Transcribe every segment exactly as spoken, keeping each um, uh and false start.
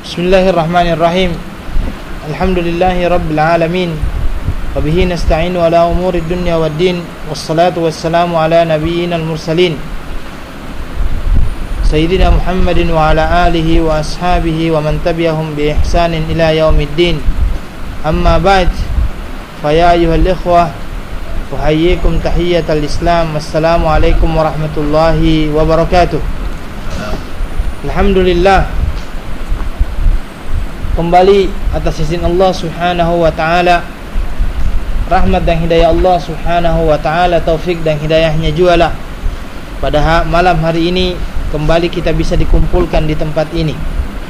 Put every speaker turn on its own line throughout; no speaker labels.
Bismillahirrahmanirrahim. Alhamdulillahi rabbil alamin. Wa bihi nasta'inu ala umuri dunya waddin. Wassalatu wassalamu ala nabiyyina al-mursalin Sayyidina Muhammadin wa ala alihi wa ashabihi wa man tabi'ahum bi ihsanin ila yaumiddin. Amma ba'd. Fa ya ayyuhal ikhwah, uhayyikum tahiyyatal Islam. Assalamu alaikum warahmatullahi wabarakatuh. Alhamdulillah, kembali atas izin Allah Subhanahu wa taala, rahmat dan hidayah Allah Subhanahu wa taala, taufik dan hidayahnya jualah. Pada malam hari ini kembali kita bisa dikumpulkan di tempat ini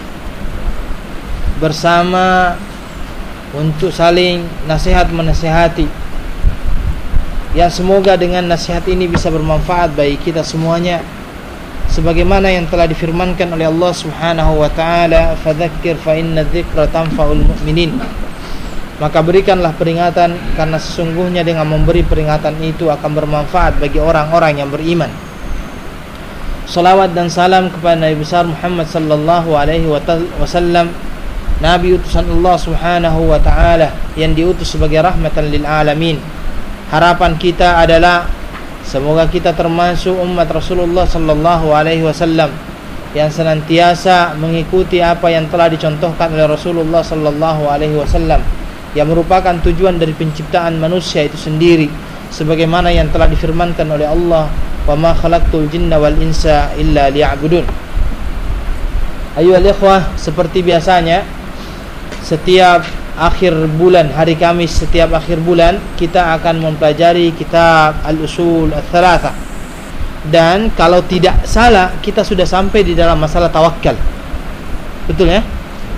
bersama untuk saling nasihat menasihati, yang semoga dengan nasihat ini bisa bermanfaat bagi kita semuanya, sebagaimana yang telah difirmankan oleh Allah Subhanahu wa taala, fadzakir fa inna dzikra tanfa'ul mu'minin. Maka berikanlah peringatan, karena sesungguhnya dengan memberi peringatan itu akan bermanfaat bagi orang-orang yang beriman. Salawat dan salam kepada Nabi besar Muhammad sallallahu alaihi wasallam, Nabi utusan Allah Subhanahu wa taala yang diutus sebagai rahmatan lil alamin. Harapan kita adalah semoga kita termasuk umat Rasulullah sallallahu alaihi wasallam yang senantiasa mengikuti apa yang telah dicontohkan oleh Rasulullah sallallahu alaihi wasallam, yang merupakan tujuan dari penciptaan manusia itu sendiri, sebagaimana yang telah difirmankan oleh Allah, wa ma khalaqtul jinna wal insa illa liya'budun. Ayyuhal ikhwah, seperti biasanya setiap akhir bulan, hari Kamis setiap akhir bulan, kita akan mempelajari kitab Al-Usul Ats-Tsalatsah. Dan kalau tidak salah, kita sudah sampai di dalam masalah tawakal. Betul ya?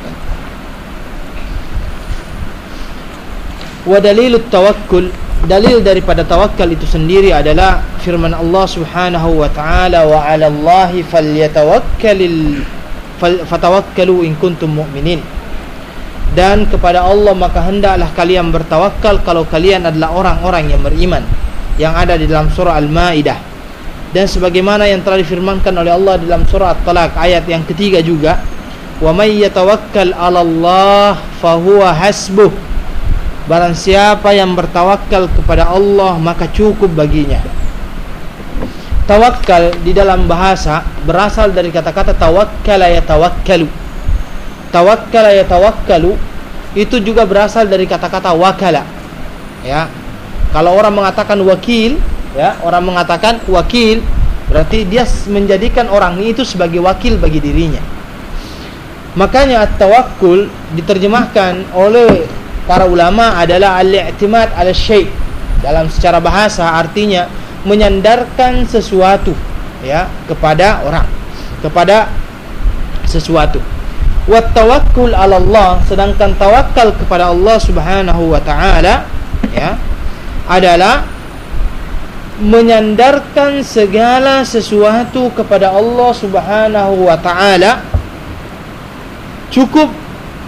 Wa dalilut tawakkul, dalil daripada tawakal itu sendiri adalah firman Allah Subhanahu wa taala, wa 'alallahi falyatawakkalul fatawakkalu in kuntum mu'minin. Dan kepada Allah maka hendaklah kalian bertawakal kalau kalian adalah orang-orang yang beriman, yang ada di dalam surah Al-Maidah. Dan sebagaimana yang telah difirmankan oleh Allah di dalam surah At-Talaq ayat yang ketiga juga, wa may yatawakkal 'alallah fahuwa hasbuh. Barang siapa yang bertawakal kepada Allah maka cukup baginya. Tawakal di dalam bahasa berasal dari kata-kata tawakkala yatawakkalu. Tawakkala yatawakkalu itu juga berasal dari kata-kata wakala. Ya. Kalau orang mengatakan wakil, ya, orang mengatakan wakil, berarti dia menjadikan orang itu sebagai wakil bagi dirinya. Makanya at-tawakkul diterjemahkan oleh para ulama adalah al-i'timad 'ala syai'. Dalam secara bahasa artinya menyandarkan sesuatu, ya, kepada orang, kepada sesuatu. Wa tawakkul 'ala Allah, sedangkan tawakal kepada Allah Subhanahu wa taala, ya, adalah menyandarkan segala sesuatu kepada Allah Subhanahu wa taala cukup,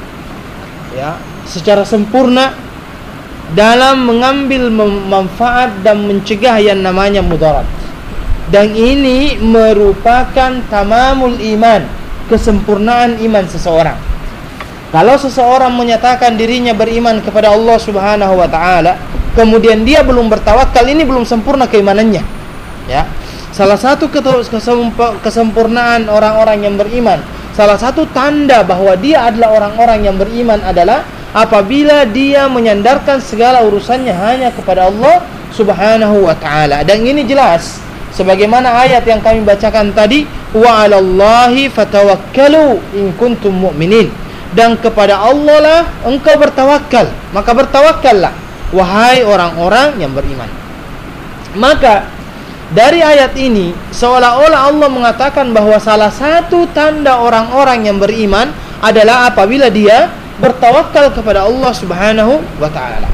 ya, secara sempurna dalam mengambil manfaat dan mencegah yang namanya mudarat. Dan ini merupakan tamamul iman, kesempurnaan iman seseorang. Kalau seseorang menyatakan dirinya beriman kepada Allah Subhanahu wa taala, kemudian dia belum bertawakal, ini belum sempurna keimanannya. Ya. Salah satu kesempurnaan orang-orang yang beriman, salah satu tanda bahwa dia adalah orang-orang yang beriman adalah apabila dia menyandarkan segala urusannya hanya kepada Allah Subhanahu wa taala. Dan ini jelas sebagaimana ayat yang kami bacakan tadi, wa 'alallahi fatawakkalu in kuntum mu'minin. Dan kepada Allah lah engkau bertawakal, maka bertawakallah wahai orang-orang yang beriman. Maka dari ayat ini seolah-olah Allah mengatakan bahwa salah satu tanda orang-orang yang beriman adalah apabila dia bertawakal kepada Allah Subhanahu wa taala.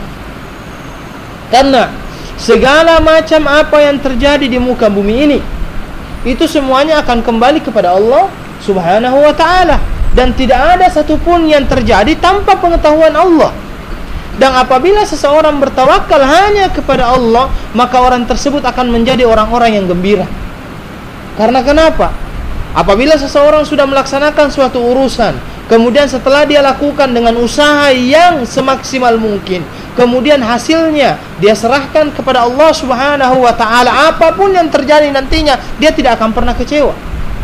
Karena segala macam apa yang terjadi di muka bumi ini, itu semuanya akan kembali kepada Allah Subhanahu wa taala, dan tidak ada satupun yang terjadi tanpa pengetahuan Allah. Dan apabila seseorang bertawakal hanya kepada Allah, maka orang tersebut akan menjadi orang-orang yang gembira. Karena kenapa? Apabila seseorang sudah melaksanakan suatu urusan kemudian setelah dia lakukan dengan usaha yang semaksimal mungkin, kemudian hasilnya dia serahkan kepada Allah Subhanahu wa taala, apapun yang terjadi nantinya dia tidak akan pernah kecewa.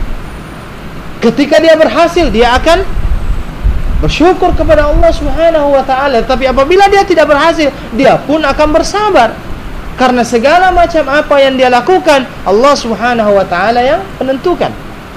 Ketika dia berhasil, dia akan bersyukur kepada Allah Subhanahu wa taala. Tapi apabila dia tidak berhasil, dia pun akan bersabar. Karena segala macam apa yang dia lakukan, Allah Subhanahu wa taala yang menentukan.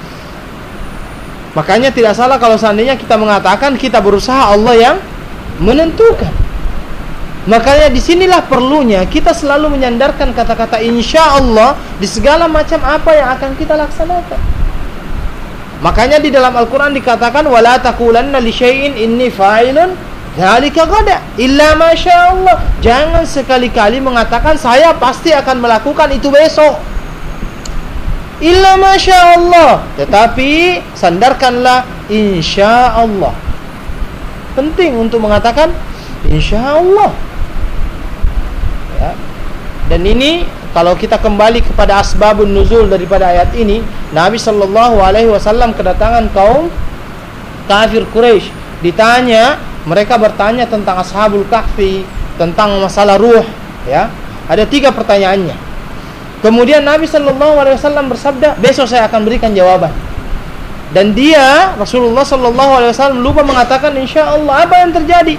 Makanya tidak salah kalau seandainya kita mengatakan kita berusaha, Allah yang menentukan. Makanya disinilah perlunya kita selalu menyandarkan kata-kata insya Allah di segala macam apa yang akan kita laksanakan. Makanya di dalam Al-Quran dikatakan wala taqulanna li syai'in inni fa'ilun dzalika ghadan illa ma syaa Allah. Jangan sekali-kali mengatakan saya pasti akan melakukan itu besok. Illa ma syaa Allah, tetapi sandarkanlah insya Allah. Penting untuk mengatakan insya Allah. Ya. Dan ini kalau kita kembali kepada asbabun nuzul daripada ayat ini, Nabi sallallahu alaihi wasallam kedatangan kaum kafir Quraisy. Ditanya, mereka bertanya tentang Ashabul Kahfi, tentang masalah ruh, ya. Ada tiga pertanyaannya. Kemudian Nabi sallallahu alaihi wasallam bersabda, besok saya akan berikan jawaban. Dan dia, Rasulullah sallallahu alaihi wasallam lupa mengatakan insyaallah. Apa yang terjadi?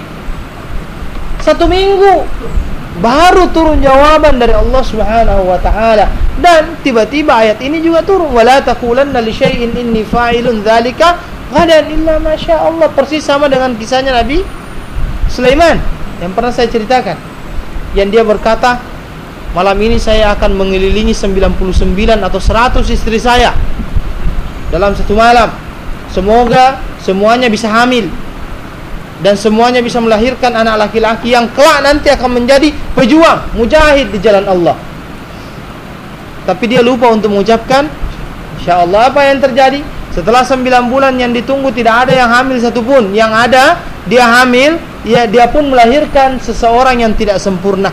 Satu minggu baru turun jawaban dari Allah Subhanahu wa taala, dan tiba-tiba ayat ini juga turun wala taqulanna li syai'in inni fa'ilun dzalika ghadan illa ma syaa Allah. Persis sama dengan kisahnya Nabi Sulaiman yang pernah saya ceritakan, yang dia berkata, malam ini saya akan mengelilingi sembilan puluh sembilan atau seratus istri saya dalam satu malam. Semoga semuanya bisa hamil dan semuanya bisa melahirkan anak laki-laki yang kelak nanti akan menjadi pejuang, mujahid di jalan Allah. Tapi dia lupa untuk mengucapkan insyaallah. Apa yang terjadi? Setelah sembilan bulan yang ditunggu tidak ada yang hamil satupun. Yang ada dia hamil, ya dia pun melahirkan seseorang yang tidak sempurna.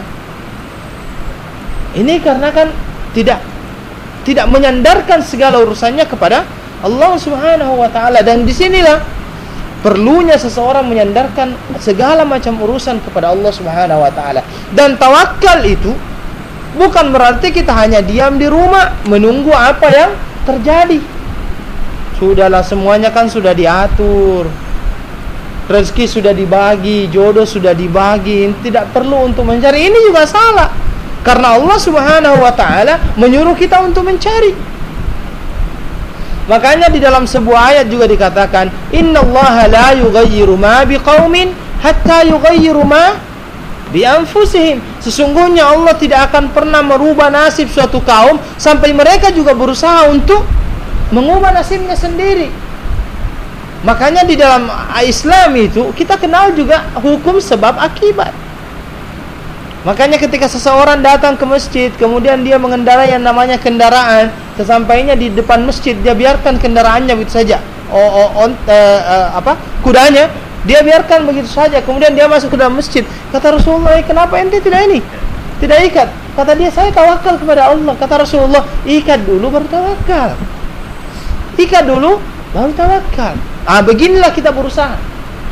Ini karena kan tidak tidak menyandarkan segala urusannya kepada Allah Subhanahu wa taala. Dan disinilah perlunya seseorang menyandarkan segala macam urusan kepada Allah Subhanahu wa taala. Dan tawakal itu bukan berarti kita hanya diam di rumah menunggu apa yang terjadi. Sudahlah, semuanya kan sudah diatur. Rezeki sudah dibagi, jodoh sudah dibagi, tidak perlu untuk mencari. Ini juga salah. Karena Allah Subhanahu wa taala menyuruh kita untuk mencari. Makanya di dalam sebuah ayat juga dikatakan, innallaha la yughayyiru ma biqaumin hatta yughayyiru ma bi anfusihim. Sesungguhnya Allah tidak akan pernah merubah nasib suatu kaum sampai mereka juga berusaha untuk mengubah nasibnya sendiri. Makanya di dalam Islam itu kita kenal juga hukum sebab akibat. Makanya ketika seseorang datang ke masjid, kemudian dia mengendarai yang namanya kendaraan, sesampainya di depan masjid dia biarkan kendaraannya begitu saja. Oh, oh, on, uh, uh, apa? Kudanya dia biarkan begitu saja. Kemudian dia masuk ke dalam masjid. Kata Rasulullah, kenapa ente tidak ini? Tidak ikat. Kata dia, saya tawakal kepada Allah. Kata Rasulullah, ikat dulu baru tawakal. Ikat dulu baru tawakal. Ah, beginilah kita berusaha.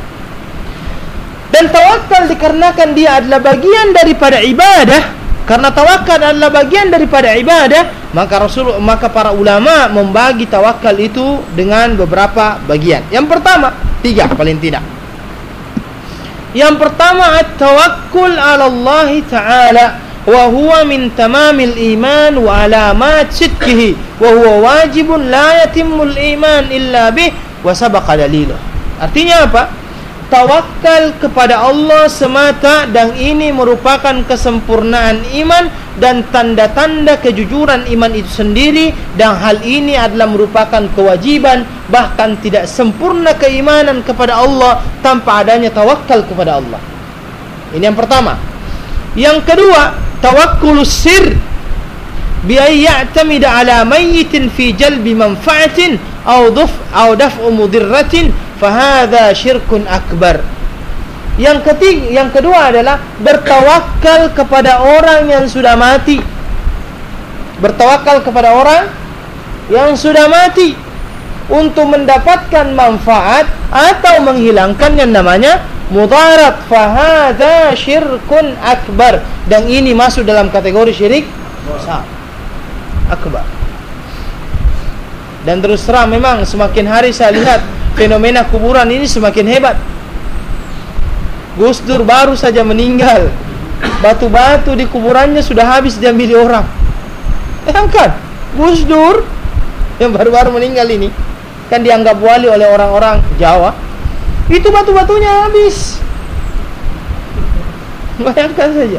Dan tawakal dikarenakan dia adalah bagian daripada ibadah. Karena tawakal adalah bagian daripada ibadah, maka Rasul, maka para ulama membagi tawakal itu dengan beberapa bagian. Yang pertama, tiga paling tidak. Yang pertama, at-tawakkul 'ala Allah Ta'ala, wa huwa min tamamil iman wa alamat sidqihi, wa huwa wajibun la yatimmul iman illa bih wa sabaqa daliluh. Artinya apa? Tawakal kepada Allah semata, dan ini merupakan kesempurnaan iman dan tanda-tanda kejujuran iman itu sendiri, dan hal ini adalah merupakan kewajiban, bahkan tidak sempurna keimanan kepada Allah tanpa adanya tawakal kepada Allah. Ini yang pertama. Yang kedua, tawakkulus sir bi ay ya'tamida ala mayyitin fi jalbi manfa'atin aw daf aw daf'u mudirratin fahadha syirkun akbar. Yang ketiga, yang kedua adalah bertawakal kepada orang yang sudah mati. Bertawakal kepada orang yang sudah mati. untuk mendapatkan manfaat atau menghilangkan yang namanya mudarat. Fahadha syirkun akbar, dan ini masuk dalam kategori syirik besar akbar. Dan terus terang memang semakin hari saya lihat fenomena kuburan ini semakin hebat. Gus Dur baru saja meninggal, batu-batu di kuburannya sudah habis diambil orang. Bayangkan, Gus Dur yang baru-baru meninggal ini kan dianggap wali oleh orang-orang Jawa, itu batu-batunya habis. Bayangkan saja.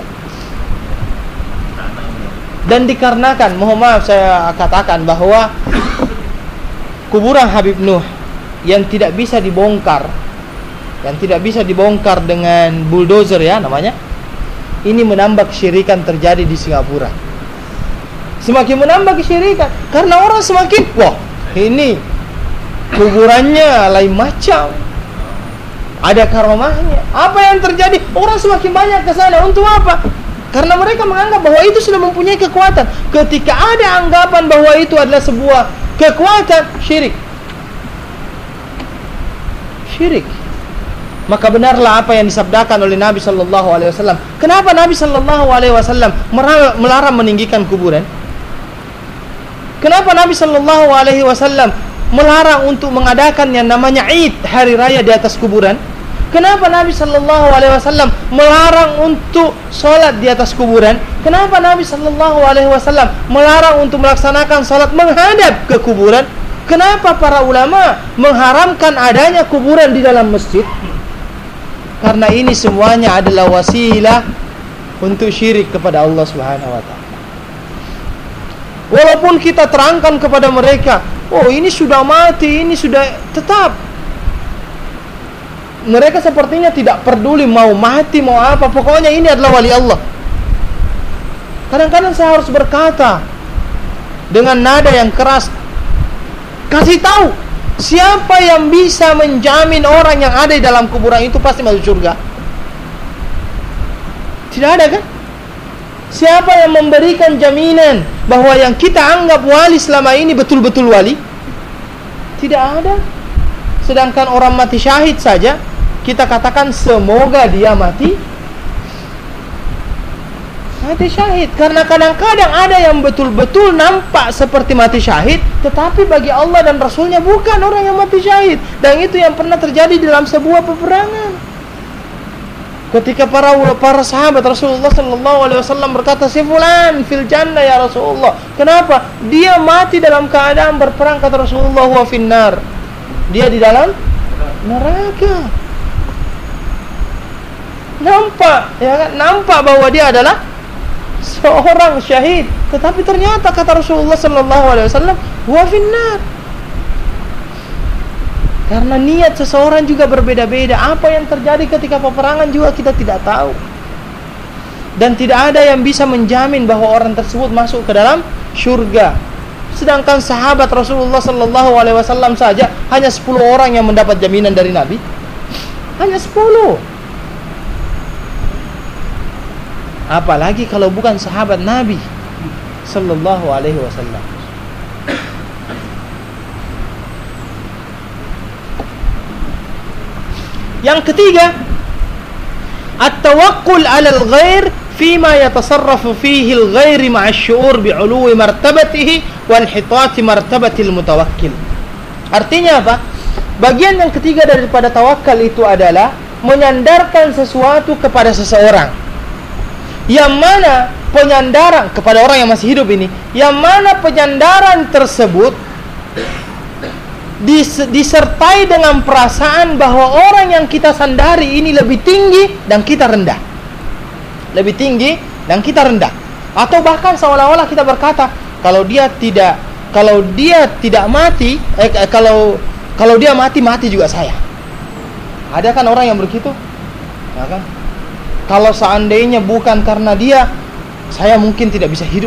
Dan dikarenakan, mohon maaf saya katakan bahwa kuburan Habib Nuh yang tidak bisa dibongkar, yang tidak bisa dibongkar dengan bulldozer ya namanya, ini menambah kesyirikan terjadi di Singapura. Semakin menambah kesyirikan karena orang semakin, wah ini kuburannya lain macam, ada karomahnya. Apa yang terjadi? Orang semakin banyak ke sana. Untuk apa? Karena mereka menganggap bahwa itu sudah mempunyai kekuatan. Ketika ada anggapan bahwa itu adalah sebuah kekuatan, syirik. Syirik. Maka benarlah apa yang disabdakan oleh Nabi sallallahu alaihi wasallam. Kenapa Nabi sallallahu alaihi wasallam melarang meninggikan kuburan? Kenapa Nabi sallallahu alaihi wasallam melarang untuk mengadakan yang namanya Id, hari raya di atas kuburan? Kenapa Nabi sallallahu alaihi wasallam melarang untuk sholat di atas kuburan? Kenapa Nabi sallallahu alaihi wasallam melarang untuk melaksanakan sholat menghadap ke kuburan? Kenapa para ulama mengharamkan adanya kuburan di dalam masjid? Karena ini semuanya adalah wasilah untuk syirik kepada Allah Subhanahu wa taala. Walaupun kita terangkan kepada mereka, oh ini sudah mati, ini sudah, tetap mereka sepertinya tidak peduli mau mati mau apa, pokoknya ini adalah wali Allah. Kadang-kadang saya harus berkata dengan nada yang keras, kasih tahu siapa yang bisa menjamin orang yang ada di dalam kuburan itu pasti masuk surga? Tidak ada kan? Siapa yang memberikan jaminan bahwa yang kita anggap wali selama ini betul-betul wali? Tidak ada. Sedangkan orang mati syahid saja kita katakan semoga dia mati mati syahid. Karena kadang-kadang ada yang betul-betul nampak seperti mati syahid, tetapi bagi Allah dan Rasulnya bukan orang yang mati syahid. Dan itu yang pernah terjadi dalam sebuah peperangan. Ketika para para sahabat Rasulullah sallallahu alaihi wasallam berkata, "Si fulan fil jannah ya Rasulullah." Kenapa? Dia mati dalam keadaan berperang, kata Rasulullah, "Wa finnar." Dia di dalam neraka. Nampak, ya kan? Nampak bahwa dia adalah seorang syahid, tetapi ternyata kata Rasulullah sallallahu alaihi wasallam, "Wa finnar." Karena niat seseorang juga berbeda-beda. Apa yang terjadi ketika peperangan juga kita tidak tahu. Dan tidak ada yang bisa menjamin bahwa orang tersebut masuk ke dalam syurga. Sedangkan sahabat Rasulullah sallallahu alaihi wasallam saja hanya sepuluh orang yang mendapat jaminan dari Nabi. Hanya sepuluh. Apalagi kalau bukan sahabat Nabi sallallahu alaihi wasallam. Yang ketiga, at-tawakkul 'ala al-ghair fima yatasarrafu fihi al-ghair ma'a asy-syu'ur bi'uluwi martabatihi wa inhitati martabatil mutawakkil. Artinya apa? Bagian yang ketiga daripada tawakal itu adalah menyandarkan sesuatu kepada seseorang. Yang mana penyandaran kepada orang yang masih hidup ini, yang mana penyandaran tersebut disertai dengan perasaan bahwa orang yang kita sandari ini lebih tinggi dan kita rendah. Lebih tinggi dan kita rendah. Atau bahkan seolah-olah kita berkata, kalau dia tidak kalau dia tidak mati, eh, kalau kalau dia mati mati juga saya. Ada kan orang yang begitu? Ya kan? Kalau seandainya bukan karena dia, saya mungkin tidak bisa hidup.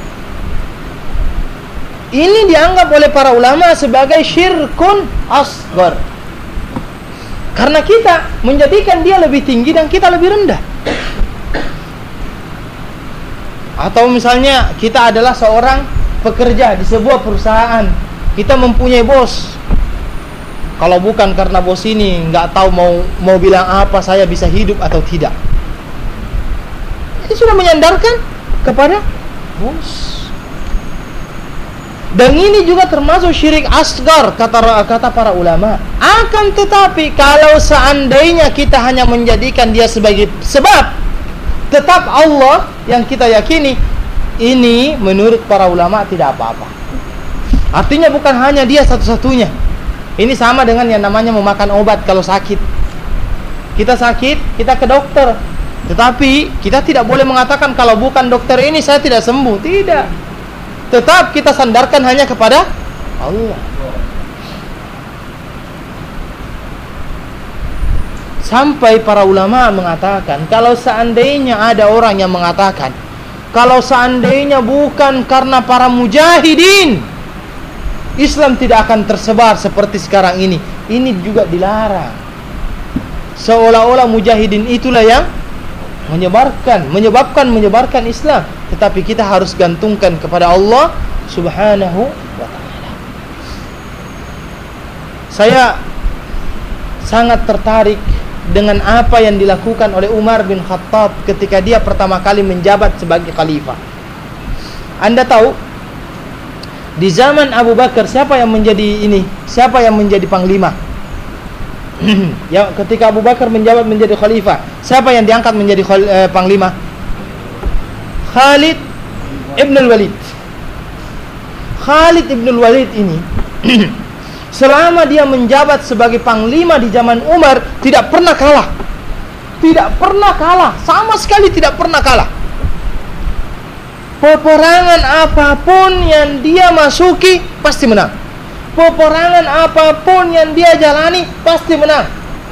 Ini dianggap oleh para ulama sebagai syirkun asghar. Karena kita menjadikan dia lebih tinggi dan kita lebih rendah. Atau misalnya kita adalah seorang pekerja di sebuah perusahaan. Kita mempunyai bos. Kalau bukan karena bos ini, nggak tahu mau mau bilang apa, saya bisa hidup atau tidak. Ini sudah menyandarkan kepada bos. Dan ini juga termasuk syirik asgar, kata kata para ulama. Akan tetapi kalau seandainya kita hanya menjadikan dia sebagai sebab, tetap Allah yang kita yakini, ini menurut para ulama tidak apa-apa. Artinya bukan hanya dia satu-satunya. Ini sama dengan yang namanya memakan obat kalau sakit. Kita sakit, kita ke dokter. Tetapi kita tidak boleh mengatakan kalau bukan dokter ini saya tidak sembuh. Tidak. Tetap kita sandarkan hanya kepada Allah. Sampai para ulama mengatakan, kalau seandainya ada orang yang mengatakan, kalau seandainya bukan karena para mujahidin, Islam tidak akan tersebar seperti sekarang ini. Ini juga dilarang. Seolah-olah mujahidin itulah yang menyebarkan, menyebabkan menyebarkan Islam. Tetapi kita harus gantungkan kepada Allah Subhanahu wa ta'ala. Saya sangat tertarik dengan apa yang dilakukan oleh Umar bin Khattab ketika dia pertama kali menjabat sebagai khalifah. Anda tahu, di zaman Abu Bakar siapa yang menjadi ini? Siapa yang menjadi panglima? Ya, ketika Abu Bakar menjabat menjadi khalifah, siapa yang diangkat menjadi khal, eh, panglima? Khalid ibn al-Walid. Khalid ibn al-Walid ini selama dia menjabat sebagai panglima di zaman Umar tidak pernah kalah. Tidak pernah kalah, sama sekali tidak pernah kalah. Peperangan apapun yang dia masuki pasti menang. Peperangan apapun yang dia jalani pasti menang.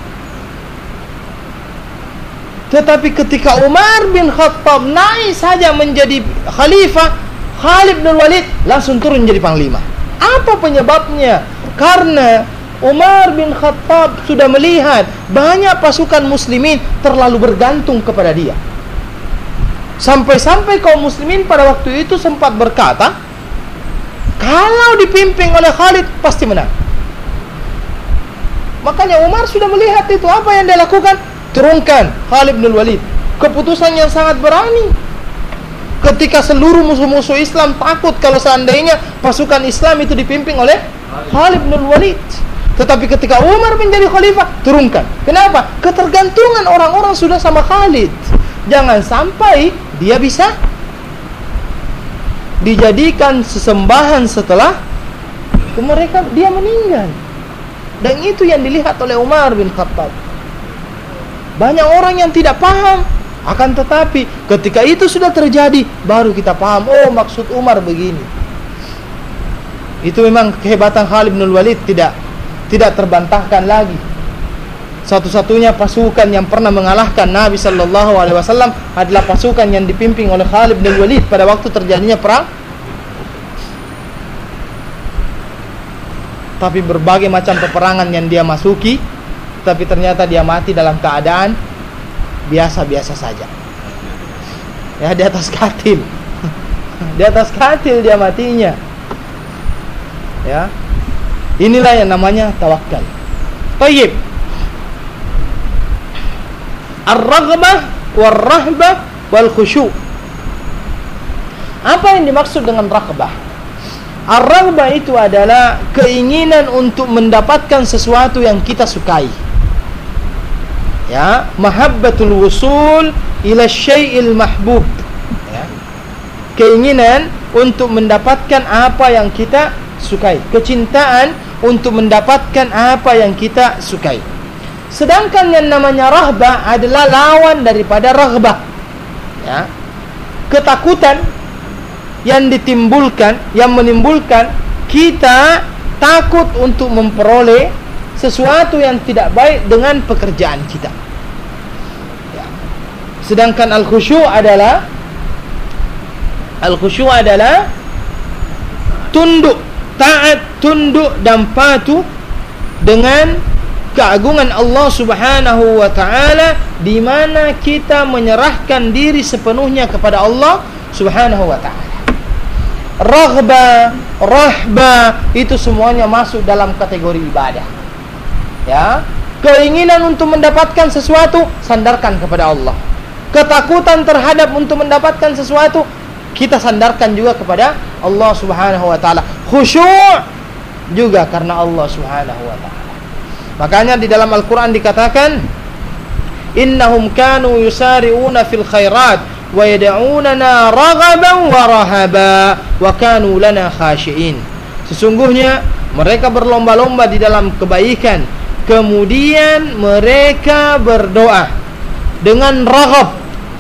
Tetapi ketika Umar bin Khattab naik saja menjadi khalifah, Khalid bin Walid langsung turun menjadi panglima. Apa penyebabnya? Karena Umar bin Khattab sudah melihat banyak pasukan muslimin terlalu bergantung kepada dia. Sampai-sampai kaum muslimin pada waktu itu sempat berkata, kalau dipimpin oleh Khalid pasti menang. Makanya Umar sudah melihat itu. Apa yang dia lakukan? Turunkan Khalid bin Walid. Keputusan yang sangat berani. Ketika seluruh musuh-musuh Islam takut kalau seandainya pasukan Islam itu dipimpin oleh Khalid bin Walid. Tetapi ketika Umar menjadi khalifah, turunkan. Kenapa? Ketergantungan orang-orang sudah sama Khalid. Jangan sampai dia bisa dijadikan sesembahan setelah mereka dia meninggal. Dan itu yang dilihat oleh Umar bin Khattab. Banyak orang yang tidak paham. Akan tetapi ketika itu sudah terjadi, baru kita paham, oh maksud Umar begini. Itu memang kehebatan Khalid bin Walid tidak tidak terbantahkan lagi. Satu-satunya pasukan yang pernah mengalahkan Nabi sallallahu alaihi wasallam adalah pasukan yang dipimpin oleh Khalid bin Walid pada waktu terjadinya perang. Tapi berbagai macam peperangan yang dia masuki, tapi ternyata dia mati dalam keadaan biasa-biasa saja. Ya, di atas katil. Di atas katil dia matinya. Ya. Inilah yang namanya tawakal. Tayyib. Ar-raghbah war-rahbah wal khusyu'. Apa yang dimaksud dengan raghbah? Ar-raghbah itu adalah keinginan untuk mendapatkan sesuatu yang kita sukai. Ya, mahabbatul wusul ila syai'il mahbub. Ya. Keinginan untuk mendapatkan apa yang kita sukai, kecintaan untuk mendapatkan apa yang kita sukai. Sedangkan yang namanya rahbah adalah lawan daripada raghbah. Ya. Ketakutan yang ditimbulkan, yang menimbulkan kita takut untuk memperoleh sesuatu yang tidak baik dengan pekerjaan kita. Ya. Sedangkan al-khusyu' adalah al-khusyu' adalah tunduk, taat, tunduk dan patuh dengan keagungan Allah Subhanahu wa taala, di mana kita menyerahkan diri sepenuhnya kepada Allah Subhanahu wa taala. Raghbah, rahbah itu semuanya masuk dalam kategori ibadah. Ya, keinginan untuk mendapatkan sesuatu, sandarkan kepada Allah. Ketakutan terhadap untuk mendapatkan sesuatu, kita sandarkan juga kepada Allah Subhanahu wa taala. Khusyuk juga karena Allah Subhanahu wa taala. Makanya di dalam Al-Qur'an dikatakan, innahum kanu yusari'una fil khairat wa yad'unana raghaban wa rahaba wa kanu lana khashi'in. Sesungguhnya mereka berlomba-lomba di dalam kebaikan, kemudian mereka berdoa dengan raghab,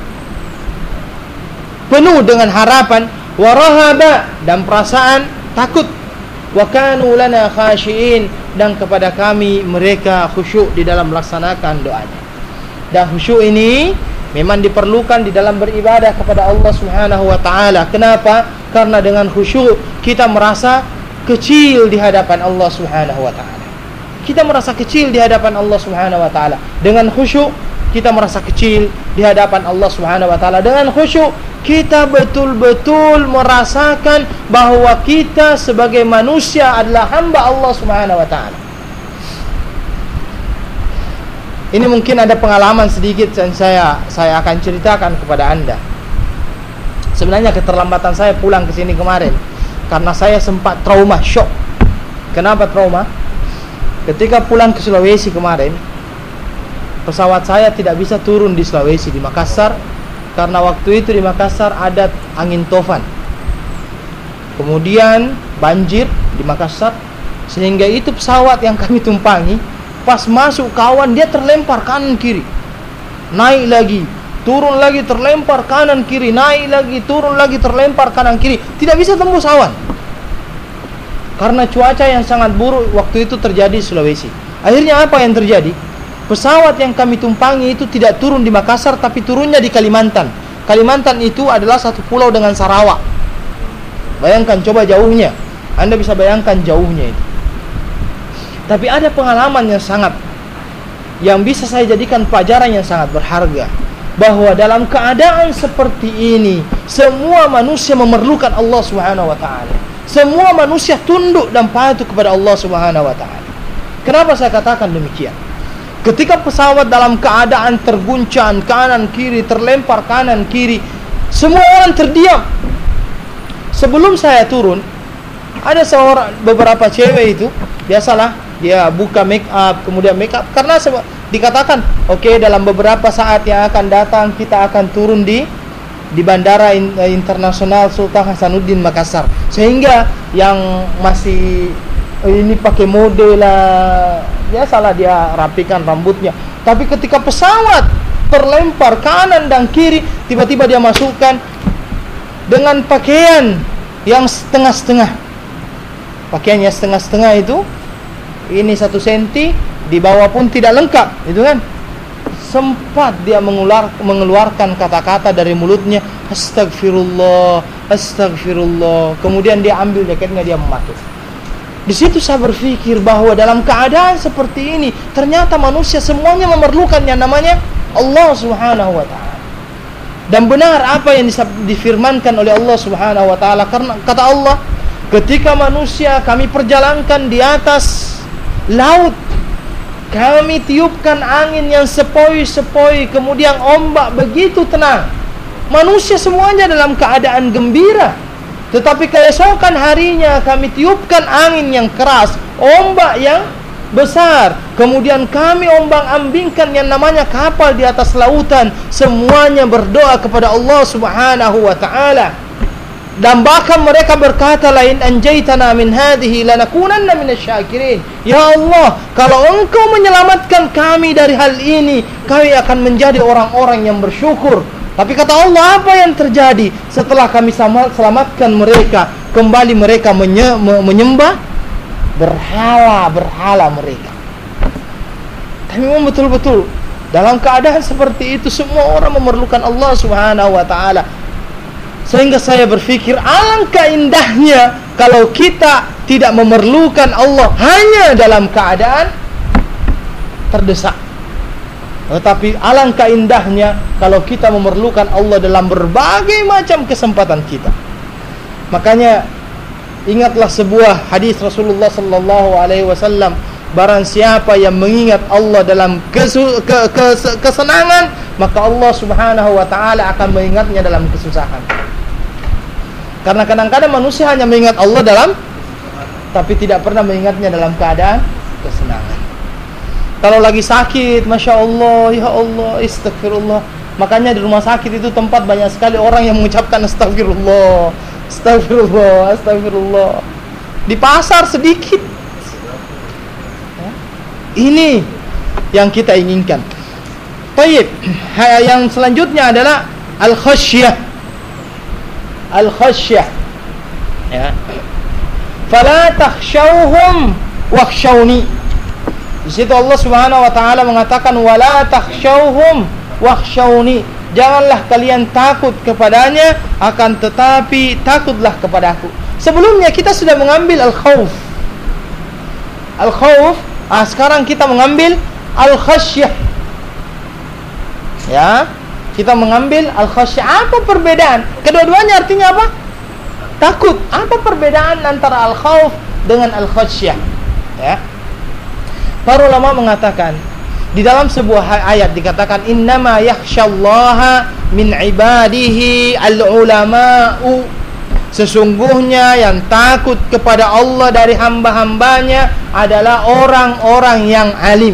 penuh dengan harapan, wa rahaba, dan perasaan takut, wa kanu lana khashi'in, dan kepada kami mereka khusyuk di dalam melaksanakan doanya. Dan khusyuk ini memang diperlukan di dalam beribadah kepada Allah Subhanahu wa taala. Kenapa? Karena dengan khusyuk kita merasa kecil di hadapan Allah Subhanahu wa taala. Kita merasa kecil di hadapan Allah Subhanahu wa taala. Dengan khusyuk kita merasa kecil di hadapan Allah Subhanahu wa taala. Dengan khusyuk kita betul-betul merasakan bahwa kita sebagai manusia adalah hamba Allah Subhanahu wa taala. Ini mungkin ada pengalaman sedikit yang saya saya akan ceritakan kepada Anda. Sebenarnya keterlambatan saya pulang ke sini kemarin karena saya sempat trauma, shock. Kenapa trauma? Ketika pulang ke Sulawesi kemarin, pesawat saya tidak bisa turun di Sulawesi, di Makassar, karena waktu itu di Makassar ada angin tofan. Kemudian banjir di Makassar, sehingga itu pesawat yang kami tumpangi pas masuk kawan dia terlempar kanan kiri, naik lagi, turun lagi, terlempar kanan kiri, naik lagi, turun lagi, terlempar kanan kiri, tidak bisa tembus awan karena cuaca yang sangat buruk waktu itu terjadi di Sulawesi. Akhirnya apa yang terjadi? Pesawat yang kami tumpangi itu tidak turun di Makassar, tapi turunnya di Kalimantan. Kalimantan itu adalah satu pulau dengan Sarawak. Bayangkan coba jauhnya, Anda bisa bayangkan jauhnya itu. Tapi ada pengalaman yang sangat, yang bisa saya jadikan pelajaran yang sangat berharga, bahwa dalam keadaan seperti ini semua manusia memerlukan Allah Subhanahu wa taala. Semua manusia tunduk dan patuh kepada Allah Subhanahu wa taala. Kenapa saya katakan demikian? Ketika pesawat dalam keadaan terguncang kanan kiri, terlempar kanan kiri, semua orang terdiam. Sebelum saya turun, ada seorang beberapa cewek itu, biasalah dia buka make up, kemudian make up, karena dikatakan oke okay, dalam beberapa saat yang akan datang kita akan turun di di Bandara Internasional Sultan Hasanuddin Makassar, sehingga yang masih ini pakai mode lah, biasalah dia rapikan rambutnya. Tapi ketika pesawat terlempar kanan dan kiri, tiba-tiba dia masukkan dengan pakaian yang setengah-setengah. Pakaiannya setengah-setengah itu, ini satu senti, di bawah pun tidak lengkap, itu kan. Sempat dia mengular, mengeluarkan kata-kata dari mulutnya, astagfirullah, astagfirullah. Kemudian dia ambil jaketnya, dia memakai. Di situ saya berpikir bahwa dalam keadaan seperti ini, ternyata manusia semuanya memerlukan yang namanya Allah Subhanahu wa taala. Dan benar apa yang difirmankan oleh Allah Subhanahu wa taala, karena kata Allah, ketika manusia kami perjalankan di atas laut, kami tiupkan angin yang sepoi-sepoi, kemudian ombak begitu tenang. Manusia semuanya dalam keadaan gembira. Tetapi keesokan harinya kami tiupkan angin yang keras, ombak yang besar, kemudian kami ombang-ambingkan yang namanya kapal di atas lautan. Semuanya berdoa kepada Allah Subhanahu wa taala. Dan bahkan mereka berkata, lain anjaitana min hadhihi lanakunanna minasyakirin. Ya Allah, kalau Engkau menyelamatkan kami dari hal ini, kami akan menjadi orang-orang yang bersyukur. Tapi kata Allah, apa yang terjadi setelah kami selamatkan mereka? Kembali mereka menye- menyembah berhala-berhala mereka. Tapi memang betul-betul dalam keadaan seperti itu semua orang memerlukan Allah Subhanahu wa taala. Sehingga saya berpikir alangkah indahnya kalau kita tidak memerlukan Allah hanya dalam keadaan terdesak. Tetapi alangkah indahnya kalau kita memerlukan Allah dalam berbagai macam kesempatan kita. Makanya ingatlah sebuah hadis Rasulullah sallallahu alaihi wasallam barang siapa yang mengingat Allah dalam kesu, ke, ke, kesenangan, maka Allah Subhanahu wa taala akan mengingatnya dalam kesusahan. Karena kadang-kadang manusia hanya mengingat Allah dalam, tapi tidak pernah mengingatnya dalam keadaan kesenangan. Kalau lagi sakit, Masya Allah, ya Allah, astagfirullah. Makanya di rumah sakit itu tempat banyak sekali orang yang mengucapkan astagfirullah, astagfirullah, astagfirullah. Di pasar sedikit. Ini yang kita inginkan. Baik, yang selanjutnya adalah al-khasyah. Al-khasyah. Ya. Fala takhshawhum wakhshawni. Di situ Allah Subhanahu wa taala mengatakan wala takhshawhum wakhshawni. Janganlah kalian takut kepadanya, akan tetapi takutlah kepadaku. Sebelumnya kita sudah mengambil al-khauf. Al-khauf, ah sekarang kita mengambil al-khasyah. Ya, kita mengambil al-khasyah. Apa perbedaan? Kedua-duanya artinya apa? Takut. Apa perbedaan antara al-khauf dengan al-khasyah? Ya. Para ulama mengatakan di dalam sebuah ayat dikatakan innama yakhsyallaha min ibadihi al-ulama'u. Sesungguhnya yang takut kepada Allah dari hamba-hambanya adalah orang-orang yang alim.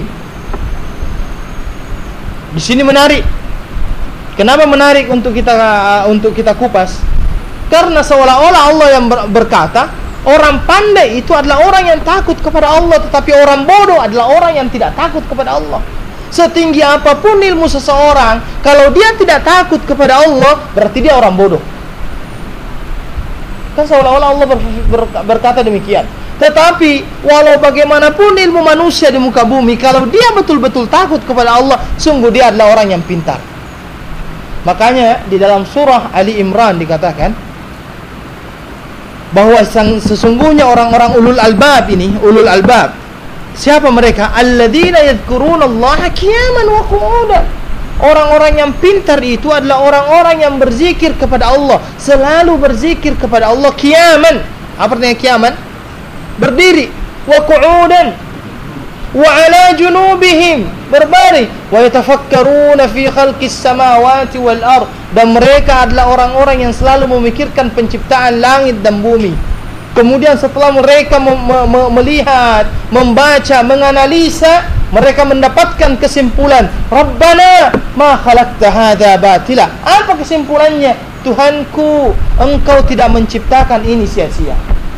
Di sini menarik. Kenapa menarik untuk kita uh, untuk kita kupas? Karena seolah-olah Allah yang ber- berkata, orang pandai itu adalah orang yang takut kepada Allah, tetapi orang bodoh adalah orang yang tidak takut kepada Allah. Setinggi apapun ilmu seseorang, kalau dia tidak takut kepada Allah, berarti dia orang bodoh. Kan seolah-olah Allah ber, ber, berkata demikian. Tetapi walau bagaimanapun ilmu manusia di muka bumi, kalau dia betul-betul takut kepada Allah, sungguh dia adalah orang yang pintar. Makanya di dalam surah Ali Imran dikatakan bahwa sesungguhnya orang-orang ulul albab ini, ulul albab, siapa mereka? Alladzina yadhkurunallaha qiyaman wa qu'udan. Orang-orang yang pintar itu adalah orang-orang yang berzikir kepada Allah, selalu berzikir kepada Allah qiyaman. Apa artinya qiyaman? Berdiri, wa qu'udan, wa ala junubihim, berbaring, wa yatafakkaruna fi khalqis samawati wal ard. Dan mereka adalah orang-orang yang selalu memikirkan penciptaan langit dan bumi. Kemudian setelah mereka mem- mem- melihat, membaca, menganalisa, mereka mendapatkan kesimpulan, Rabbana ma khalaqta hadza batila. Apa kesimpulannya? Tuhanku, Engkau tidak menciptakan ini sia-sia.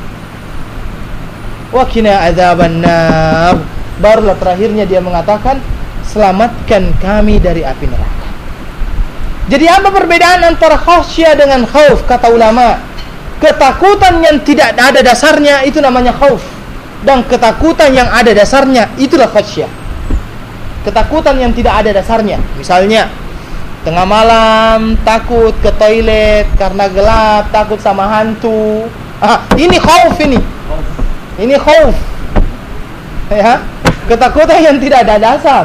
Wa qina adzaban nar. Barulah terakhirnya dia mengatakan, selamatkan kami dari api neraka. Jadi apa perbedaan antara khasyah dengan khauf? Kata ulama, ketakutan yang tidak ada dasarnya itu namanya khauf, dan ketakutan yang ada dasarnya itulah khasyah. Ketakutan yang tidak ada dasarnya, misalnya tengah malam takut ke toilet karena gelap, takut sama hantu. Ah, ini khauf ini. Ini khauf. Ya, ketakutan yang tidak ada dasar.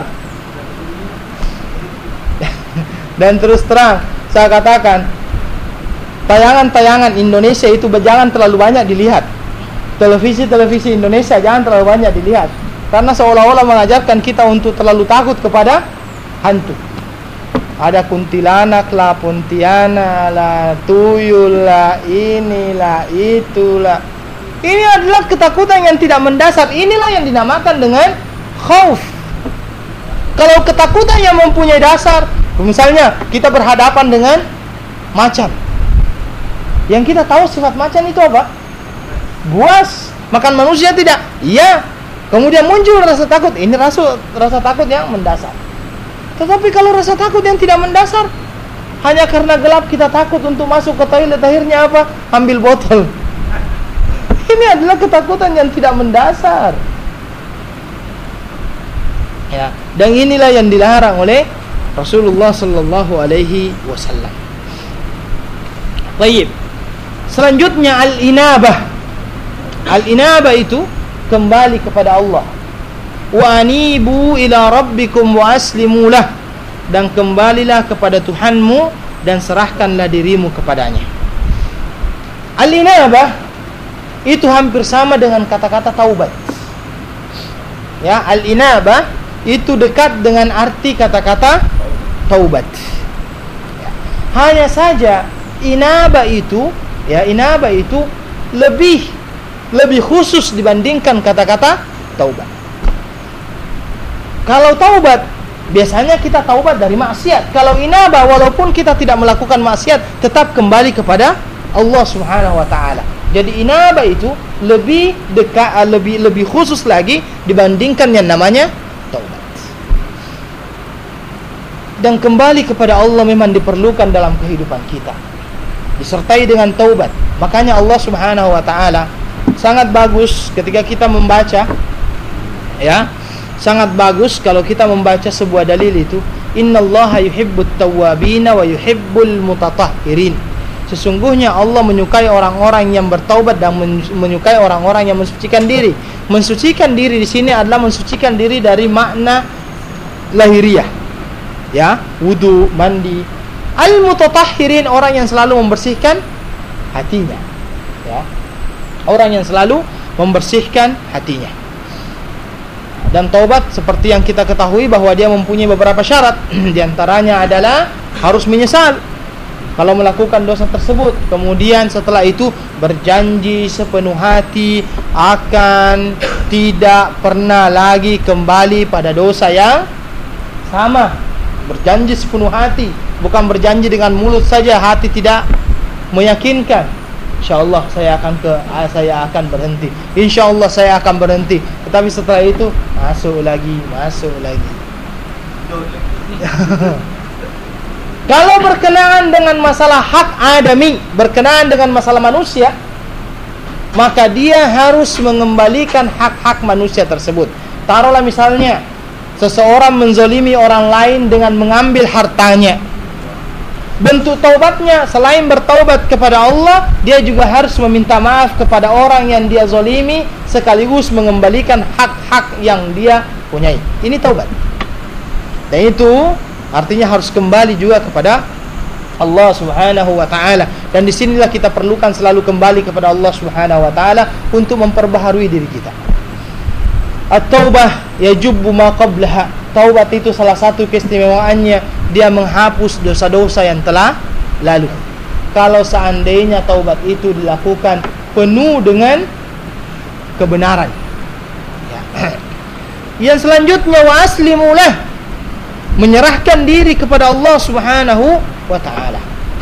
Dan terus terang saya katakan, tayangan-tayangan Indonesia itu jangan terlalu banyak dilihat. Televisi-televisi Indonesia jangan terlalu banyak dilihat, karena seolah-olah mengajarkan kita untuk terlalu takut kepada hantu. Ada kuntilanak lah, pontianak lah, tuyul lah, inilah, itulah. Ini adalah ketakutan yang tidak mendasar. Inilah yang dinamakan dengan khauf. Kalau ketakutan yang mempunyai dasar, misalnya kita berhadapan dengan macan. Yang kita tahu sifat macan itu apa? Buas. Makan manusia tidak? Iya. Kemudian muncul rasa takut. Ini rasa, rasa takut yang mendasar. Tetapi kalau rasa takut yang tidak mendasar, hanya karena gelap kita takut untuk masuk ke toilet, akhirnya apa? Ambil botol. Ini adalah ketakutan yang tidak mendasar. Ya, dan inilah yang dilarang oleh Rasulullah sallallahu alaihi wasallam. Baik. Selanjutnya al-inabah. Al-inabah itu kembali kepada Allah. Wa anibu ila rabbikum wa aslimu lah. Dan kembalilah kepada Tuhanmu dan serahkanlah dirimu kepadanya. Al-inabah itu hampir sama dengan kata-kata taubat. Ya, al-inabah itu dekat dengan arti kata-kata taubat. Ya. Hanya saja inabah itu, ya, inabah itu lebih lebih khusus dibandingkan kata-kata taubat. Kalau taubat biasanya kita taubat dari maksiat. Kalau inabah walaupun kita tidak melakukan maksiat tetap kembali kepada Allah Subhanahu wa taala. Jadi inabah itu lebih dekat, lebih lebih khusus lagi dibandingkan yang namanya taubat. Dan kembali kepada Allah memang diperlukan dalam kehidupan kita, disertai dengan taubat. Makanya Allah Subhanahu wa taala sangat bagus ketika kita membaca, ya, sangat bagus kalau kita membaca sebuah dalil itu, innallaha yuhibbut tawwabina wa yuhibbul mutatahhirin. Sesungguhnya Allah menyukai orang-orang yang bertaubat dan menyukai orang-orang yang mensucikan diri. Mensucikan diri di sini adalah mensucikan diri dari makna lahiriah, ya, wudu, mandi. Al-mutatahhirin, orang yang selalu membersihkan hatinya, ya, orang yang selalu membersihkan hatinya. Dan taubat seperti yang kita ketahui bahwa dia mempunyai beberapa syarat. Di antaranya adalah harus menyesal kalau melakukan dosa tersebut. Kemudian setelah itu berjanji sepenuh hati akan tidak pernah lagi kembali pada dosa yang sama. Berjanji sepenuh hati, bukan berjanji dengan mulut saja, hati tidak meyakinkan. InsyaAllah saya akan ke saya akan berhenti. InsyaAllah saya akan berhenti. Tetapi setelah itu masuk lagi, masuk lagi. Kalau berkenaan dengan masalah hak adami, berkenaan dengan masalah manusia, maka dia harus mengembalikan hak-hak manusia tersebut. Taruhlah misalnya seseorang menzalimi orang lain dengan mengambil hartanya. Bentuk taubatnya selain bertaubat kepada Allah, dia juga harus meminta maaf kepada orang yang dia zalimi sekaligus mengembalikan hak-hak yang dia punyai. Ini taubat. Dan itu artinya harus kembali juga kepada Allah Subhanahu wa taala. Dan disinilah kita perlukan selalu kembali kepada Allah Subhanahu wa taala untuk memperbaharui diri kita. At-taubah yajubbu ma qablaha. Taubat itu salah satu keistimewaannya, dia menghapus dosa-dosa yang telah lalu. Kalau seandainya taubat itu dilakukan penuh dengan kebenaran, ya. Yang selanjutnya, wa aslimulah, menyerahkan diri kepada Allah Subhanahu wa taala.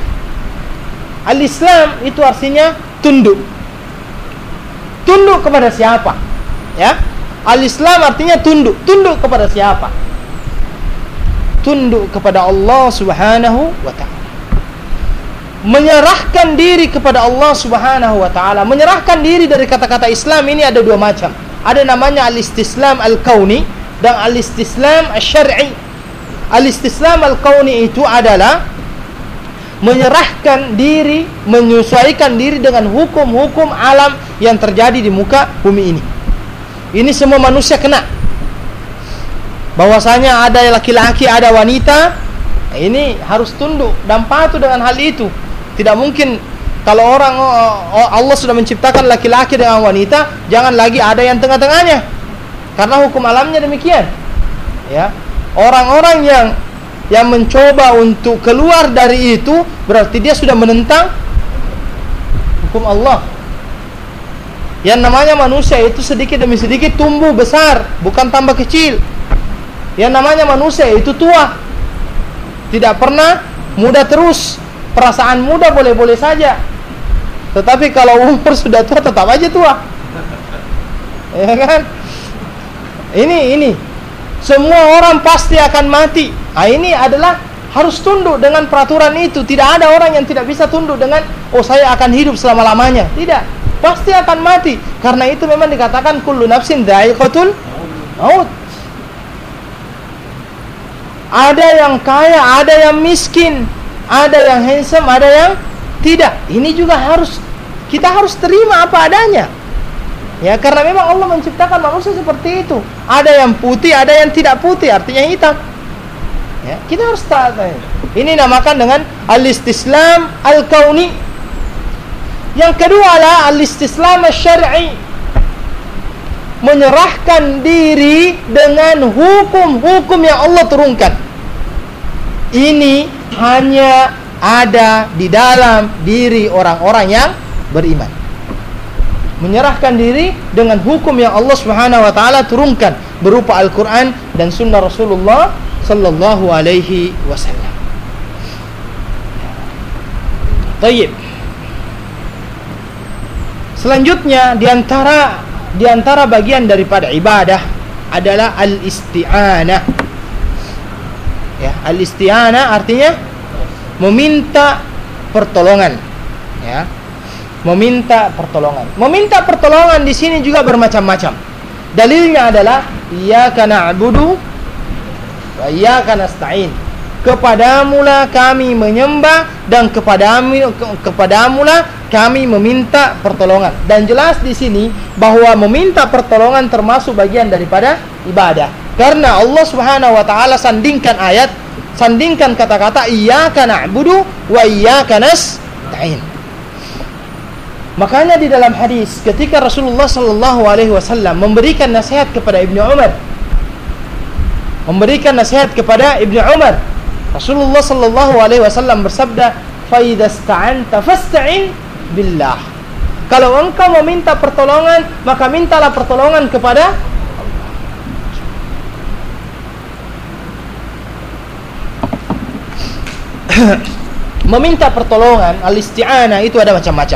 Al-Islam itu artinya tunduk. Tunduk kepada siapa? Ya. Al-Islam artinya tunduk. Tunduk kepada siapa? Tunduk kepada Allah Subhanahu wa ta'ala. Menyerahkan diri kepada Allah Subhanahu wa ta'ala. Menyerahkan diri dari kata-kata Islam ini ada dua macam. Ada namanya al-istislam al-kauni dan al-istislam al-syar'i. Al-istislam al-kauni itu adalah menyerahkan diri, menyesuaikan diri dengan hukum-hukum alam yang terjadi di muka bumi ini. Ini semua manusia kena. Bahwasanya ada laki-laki, ada wanita, ini harus tunduk dan patuh dengan hal itu. Tidak mungkin kalau orang Allah sudah menciptakan laki-laki dengan wanita, jangan lagi ada yang tengah-tengahnya. Karena hukum alamnya demikian. Ya. Orang-orang yang yang mencoba untuk keluar dari itu berarti dia sudah menentang hukum Allah. Yang namanya manusia itu sedikit demi sedikit tumbuh besar, bukan tambah kecil. Yang namanya manusia itu tua, tidak pernah muda terus. Perasaan muda boleh-boleh saja, tetapi kalau umur sudah tua tetap aja tua. Ya kan? Ini ini semua orang pasti akan mati. Nah, ini adalah harus tunduk dengan peraturan itu. Tidak ada orang yang tidak bisa tunduk dengan oh saya akan hidup selama-lamanya. Tidak. Pasti akan mati. Karena itu memang dikatakan kullu nafsin dha'iqatul maut. Ada yang kaya, ada yang miskin, ada yang handsome, ada yang tidak. Ini juga harus kita harus terima apa adanya. Ya, karena memang Allah menciptakan manusia seperti itu. Ada yang putih, ada yang tidak putih, artinya hitam. Ya, kita harus taat. Ini namakan dengan al-istislam al-kauni. Yang kedua adalah al-istislam al-syar'i. menyerahkan diri dengan hukum-hukum yang Allah turunkan. Ini hanya ada di dalam diri orang-orang yang beriman. Menyerahkan diri dengan hukum yang Allah Subhanahu wa taala turunkan berupa Al-Qur'an dan sunnah Rasulullah sallallahu alaihi wasallam. Baik. Selanjutnya di antara di antara bagian daripada ibadah adalah al-isti'anah. Ya, al-isti'anah artinya meminta pertolongan. Ya. Meminta pertolongan. Meminta pertolongan di sini juga bermacam-macam. Dalilnya adalah iyyaka na'budu wa iyyaka nasta'in. Kepadamulah kami menyembah dan kepadamu kepadamulah kami meminta pertolongan. Dan jelas di sini bahwa meminta pertolongan termasuk bagian daripada ibadah. Karena Allah Subhanahu wa taala sandingkan ayat, sandingkan kata-kata iyyaka na'budu wa iyyaka nasta'in. Makanya di dalam hadis ketika Rasulullah sallallahu alaihi wasallam memberikan nasihat kepada Ibnu Umar, memberikan nasihat kepada Ibnu Umar, Rasulullah sallallahu alaihi wasallam bersabda, "Fa idza sta'anta fasta'in billah." Kalau engkau meminta pertolongan, maka mintalah pertolongan kepada Allah. Meminta pertolongan, al-isti'anah itu ada macam-macam.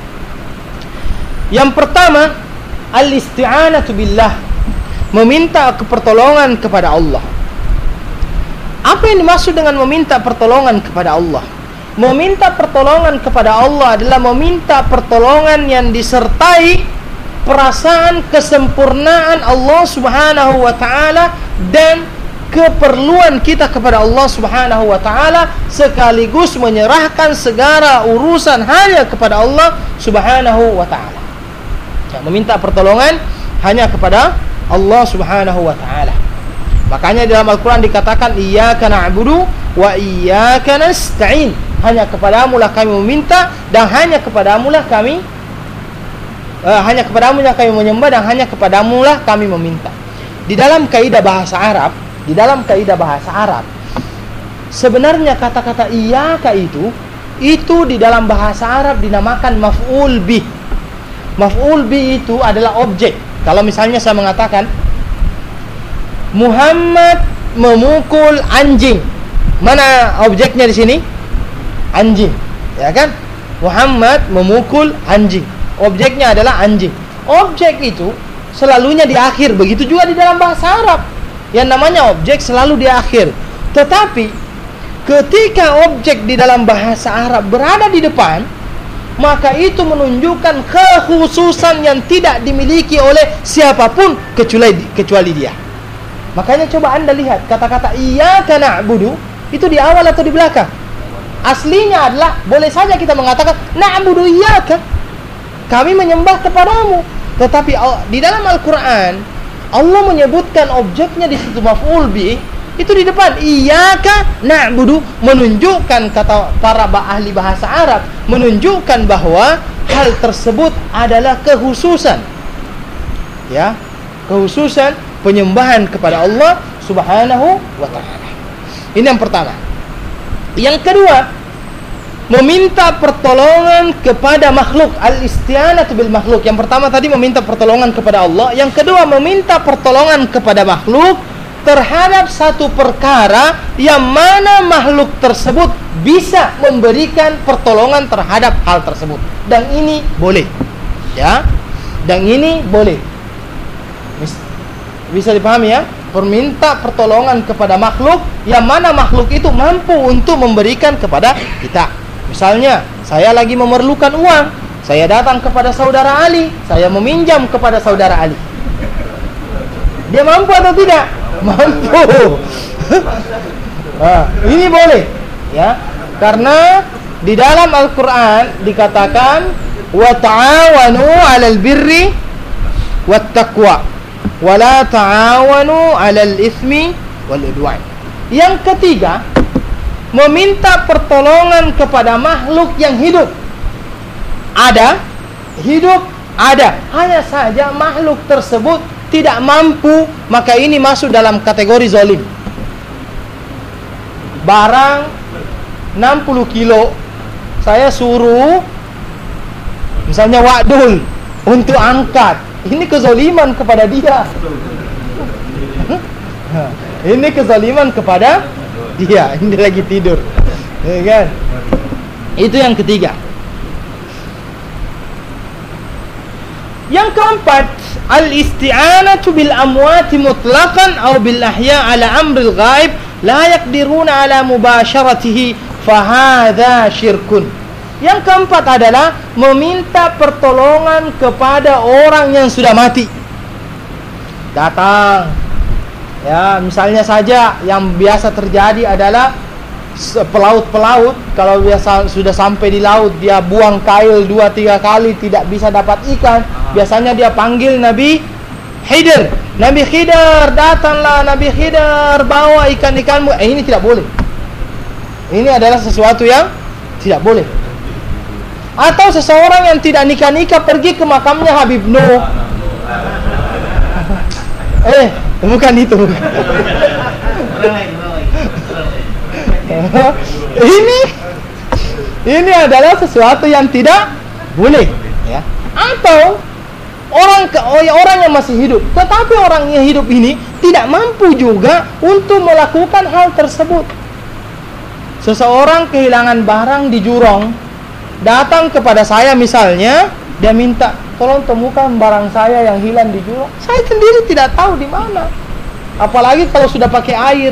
Yang pertama, al-isti'anatu billah, meminta pertolongan kepada Allah. Apa yang dimaksud dengan meminta pertolongan kepada Allah? Meminta pertolongan kepada Allah adalah meminta pertolongan yang disertai perasaan kesempurnaan Allah Subhanahu wa taala dan keperluan kita kepada Allah Subhanahu wa taala, sekaligus menyerahkan segala urusan hanya kepada Allah Subhanahu wa taala. Ya, meminta pertolongan hanya kepada Allah Subhanahu wa taala. Makanya dalam Al-Qur'an dikatakan iyyaka na'budu wa iyyaka nasta'in. Hanya kepadamulah kami meminta dan hanya kepadamulah kami uh, hanya kepadamulah kami menyembah dan hanya kepadamulah kami meminta. Di dalam kaidah bahasa Arab, di dalam kaidah bahasa Arab, sebenarnya kata-kata iyyaka itu itu di dalam bahasa Arab dinamakan maf'ul bih. Maf'ul bi itu adalah objek. Kalau misalnya saya mengatakan Muhammad memukul anjing, mana objeknya di sini? Anjing, ya kan? Muhammad memukul anjing. Objeknya adalah anjing. Objek itu selalunya di akhir. Begitu juga di dalam bahasa Arab. Yang namanya objek selalu di akhir. Tetapi ketika objek di dalam bahasa Arab berada di depan, maka itu menunjukkan kekhususan yang tidak dimiliki oleh siapapun kecuali kecuali dia. Makanya coba Anda lihat kata-kata iyyaka na'budu itu di awal atau di belakang? Aslinya adalah boleh saja kita mengatakan na'budu iyyaka, kami menyembah kepadamu. Tetapi di dalam Al-Qur'an Allah menyebutkan objeknya di situ maf'ul bih itu di depan, iyyaka na'budu, menunjukkan kata para ahli bahasa Arab, menunjukkan bahwa hal tersebut adalah kekhususan, ya, kekhususan penyembahan kepada Allah Subhanahu wa taala. Ini yang pertama. Yang kedua, meminta pertolongan kepada makhluk, al-isti'anatu bil makhluk. Yang pertama tadi meminta pertolongan kepada Allah, yang kedua meminta pertolongan kepada makhluk terhadap satu perkara yang mana makhluk tersebut bisa memberikan pertolongan terhadap hal tersebut. Dan ini boleh, ya. Dan ini boleh. Bisa dipahami ya? Perminta pertolongan kepada makhluk yang mana makhluk itu mampu untuk memberikan kepada kita. Misalnya, saya lagi memerlukan uang, saya datang kepada saudara Ali, saya meminjam kepada saudara Ali. Dia mampu atau tidak? Mampu. Nah, ini boleh, ya, karena di dalam Al-Quran dikatakan wa ta'awanu 'alal birri wat taqwa wa la ta'awanu 'alal itsmi wal 'udwan. Yang ketiga, meminta pertolongan kepada makhluk yang hidup. Ada hidup Ada, hanya saja makhluk tersebut tidak mampu, maka ini masuk dalam kategori zalim. Barang enam puluh kilo, saya suruh misalnya wadul untuk angkat, ini kezaliman kepada dia. Ini kezaliman kepada dia. Ini lagi tidur, ya kan? Itu yang ketiga. Yang keempat, al-isti'anatu bil amwati mutlaqan aw bil ahya ala amril ghaib la yaqdiruna ala mubasharatihi fa hadza syirkun. Yang keempat adalah meminta pertolongan kepada orang yang sudah mati. Datang, ya, misalnya saja yang biasa terjadi adalah pelaut-pelaut kalau biasa sudah sampai di laut, dia buang kail dua tiga kali tidak bisa dapat ikan, biasanya dia panggil Nabi Khidir. Nabi Khidir, datanglah Nabi Khidir, bawa ikan-ikanmu. Eh, ini tidak boleh. Ini adalah sesuatu yang tidak boleh. Atau seseorang yang tidak nikah-nikah pergi ke makamnya Habib Nuh. Eh, bukan itu. ini ini adalah sesuatu yang tidak boleh, ya. Atau orang orang yang masih hidup, tetapi orang yang hidup ini tidak mampu juga untuk melakukan hal tersebut. Seseorang kehilangan barang di jurang, datang kepada saya misalnya, dia minta tolong temukan barang saya yang hilang di jurang. Saya sendiri tidak tahu di mana, apalagi kalau sudah pakai air.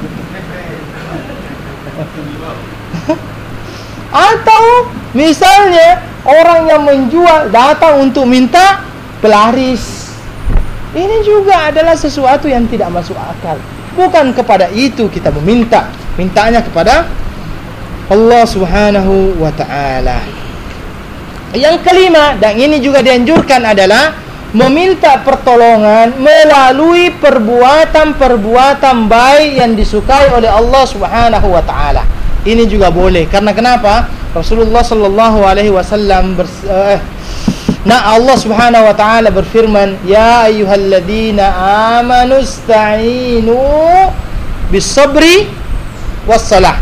Atau misalnya orang yang menjual datang untuk minta pelaris. Ini juga adalah sesuatu yang tidak masuk akal. Bukan kepada itu kita meminta, mintanya kepada Allah Subhanahu wa ta'ala. Yang kelima, dan ini juga dianjurkan, adalah meminta pertolongan melalui perbuatan-perbuatan baik yang disukai oleh Allah Subhanahu wa ta'ala. Ini juga boleh. Karena kenapa? Rasulullah sallallahu alaihi wasallam bers- eh, nah Allah Subhanahu wa ta'ala berfirman, ya ayyuhalladzina amanu ista'inu bis-sabri was-salah.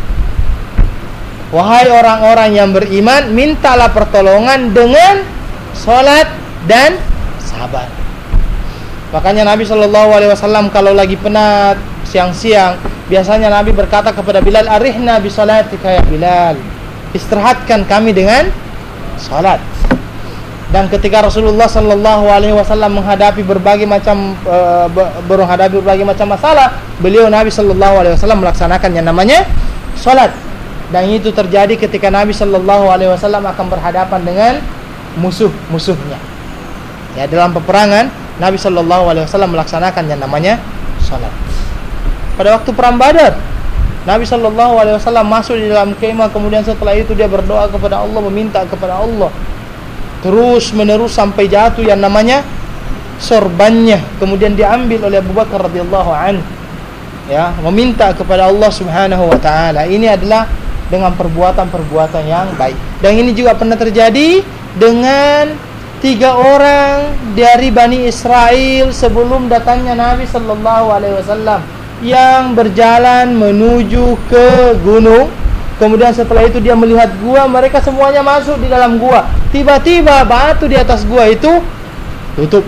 Wahai orang-orang yang beriman, mintalah pertolongan dengan salat dan sabar. Makanya Nabi sallallahu alaihi wasallam kalau lagi penat siang-siang, biasanya Nabi berkata kepada Bilal, arihna bi salatika ya Bilal, istirahatkan kami dengan salat. Dan ketika Rasulullah sallallahu alaihi wasallam menghadapi berbagai macam uh, menghadapi berbagai macam masalah, beliau Nabi sallallahu alaihi wasallam melaksanakan yang namanya salat. Dan itu terjadi ketika Nabi sallallahu alaihi wasallam akan berhadapan dengan musuh-musuhnya. Ya, dalam peperangan Nabi sallallahu alaihi wasallam melaksanakan yang namanya salat. Pada waktu perang Badar, Nabi sallallahu alaihi wasallam masuk di dalam kemah, kemudian setelah itu dia berdoa kepada Allah, meminta kepada Allah. Terus menerus sampai jatuh yang namanya sorbannya, kemudian diambil oleh Abu Bakar radhiyallahu anhu. Ya, meminta kepada Allah Subhanahu wa taala. Ini adalah dengan perbuatan-perbuatan yang baik. Dan ini juga pernah terjadi dengan tiga orang dari Bani Israel sebelum datangnya Nabi sallallahu alaihi wasallam yang berjalan menuju ke gunung. Kemudian setelah itu dia melihat gua, mereka semuanya masuk di dalam gua. Tiba-tiba batu di atas gua itu tutup.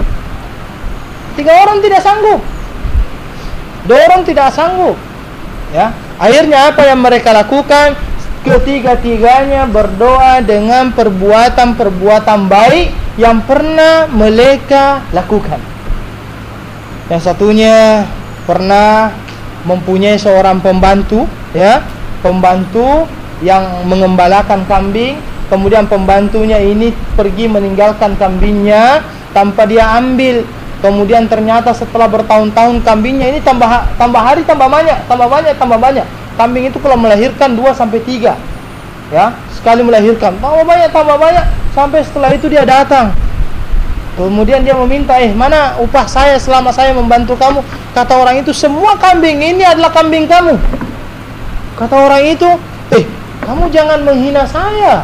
Tiga orang tidak sanggup. Dua orang tidak sanggup. Ya, akhirnya apa yang mereka lakukan? Ketiga-tiganya berdoa dengan perbuatan-perbuatan baik yang pernah mereka lakukan. Yang satunya pernah mempunyai seorang pembantu, ya, pembantu yang mengembalakan kambing. Kemudian pembantunya ini pergi meninggalkan kambingnya tanpa dia ambil. Kemudian ternyata setelah bertahun-tahun kambingnya ini tambah tambah hari tambah banyak, tambah banyak, tambah banyak. Kambing itu kalau melahirkan dua sampai tiga, ya, sekali melahirkan tambah banyak, tambah banyak, sampai setelah itu dia datang. Kemudian dia meminta, eh mana upah saya selama saya membantu kamu? Kata orang itu, semua kambing ini adalah kambing kamu. Kata orang itu, eh kamu jangan menghina saya.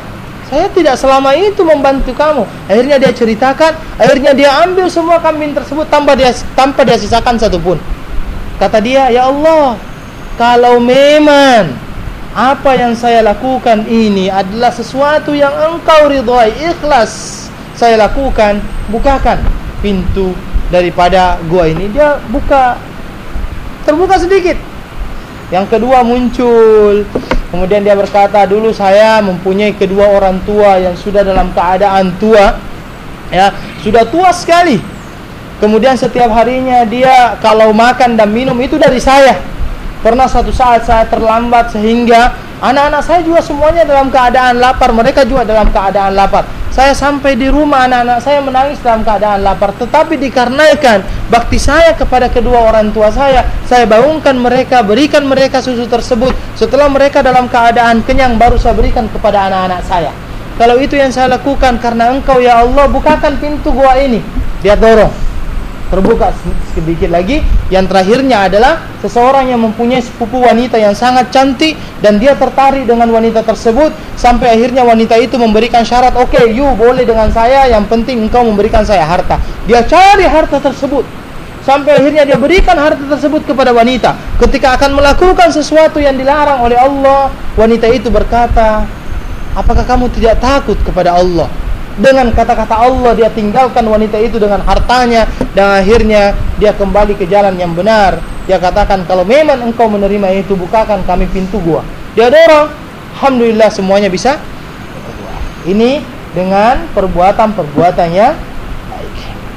Saya tidak selama itu membantu kamu. Akhirnya dia ceritakan, akhirnya dia ambil semua kambing tersebut tanpa dia tanpa dia sisakan satupun. Kata dia, ya Allah, kalau memang apa yang saya lakukan ini adalah sesuatu yang engkau ridhai, ikhlas saya lakukan, bukakan pintu daripada gua ini. Dia buka, terbuka sedikit. Yang kedua muncul. Kemudian dia berkata, dulu saya mempunyai kedua orang tua yang sudah dalam keadaan tua, ya, sudah tua sekali. Kemudian setiap harinya dia kalau makan dan minum itu dari saya. Pernah satu saat saya terlambat sehingga anak-anak saya juga semuanya dalam keadaan lapar, mereka juga dalam keadaan lapar. Saya sampai di rumah, anak-anak saya menangis dalam keadaan lapar. Tetapi dikarenakan bakti saya kepada kedua orang tua saya, saya bangunkan mereka, berikan mereka susu tersebut. Setelah mereka dalam keadaan kenyang, baru saya berikan kepada anak-anak saya. Kalau itu yang saya lakukan karena engkau ya Allah, bukakan pintu gua ini. Dia dorong, terbuka sedikit lagi. Yang terakhirnya adalah seseorang yang mempunyai sepupu wanita yang sangat cantik, dan dia tertarik dengan wanita tersebut sampai akhirnya wanita itu memberikan syarat, oke, okay, you boleh dengan saya, yang penting engkau memberikan saya harta. Dia cari harta tersebut sampai akhirnya dia berikan harta tersebut kepada wanita. Ketika akan melakukan sesuatu yang dilarang oleh Allah, wanita itu berkata, apakah kamu tidak takut kepada Allah? Dengan kata-kata Allah dia tinggalkan wanita itu dengan hartanya, dan akhirnya dia kembali ke jalan yang benar. Dia katakan, kalau memang engkau menerima itu, bukakan kami pintu gua. Dia dorong, alhamdulillah semuanya bisa. Ini dengan perbuatan-perbuatannya baik.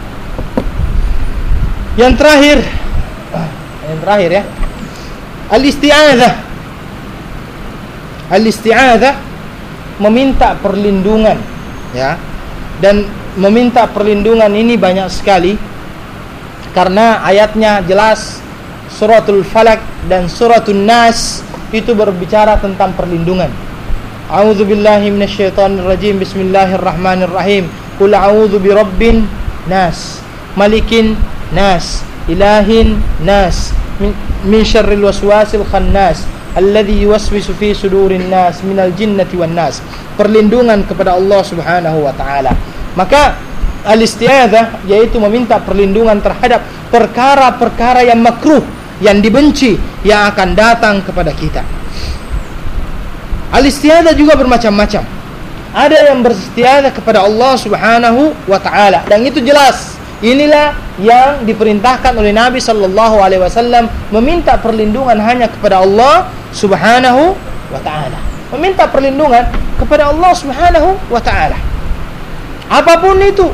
Yang terakhir, yang terakhir ya, al-isti'adzah. Al-isti'adzah meminta perlindungan, ya. Dan meminta perlindungan ini banyak sekali karena ayatnya jelas. Suratul Falak dan Suratul Nas itu berbicara tentang perlindungan. A'udzubillahi minasyaitonirrajim. Bismillahirrahmanirrahim. Qul a'udzu birabbin nas, malikin nas, ilahin nas, min, min syarril waswasil khannas alladzi yuwaswisu fi sudurin nas minal jinnati wan nas. Perlindungan kepada Allah Subhanahu wa taala. Maka al-isti'adzah yaitu meminta perlindungan terhadap perkara-perkara yang makruh, yang dibenci, yang akan datang kepada kita. Al-isti'adzah juga bermacam-macam. Ada yang beristi'adzah kepada Allah Subhanahu wa taala, dan itu jelas. Inilah yang diperintahkan oleh Nabi sallallahu alaihi wasallam, meminta perlindungan hanya kepada Allah Subhanahu wa taala. Meminta perlindungan kepada Allah Subhanahu wa taala. Apapun itu.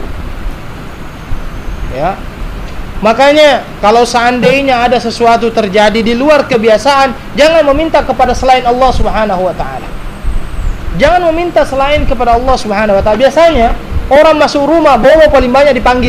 Ya. Makanya kalau seandainya ada sesuatu terjadi di luar kebiasaan, jangan meminta kepada selain Allah Subhanahu wa taala. Jangan meminta selain kepada Allah Subhanahu wa taala. Biasanya orang masuk rumah, bawa paling banyak dipanggil.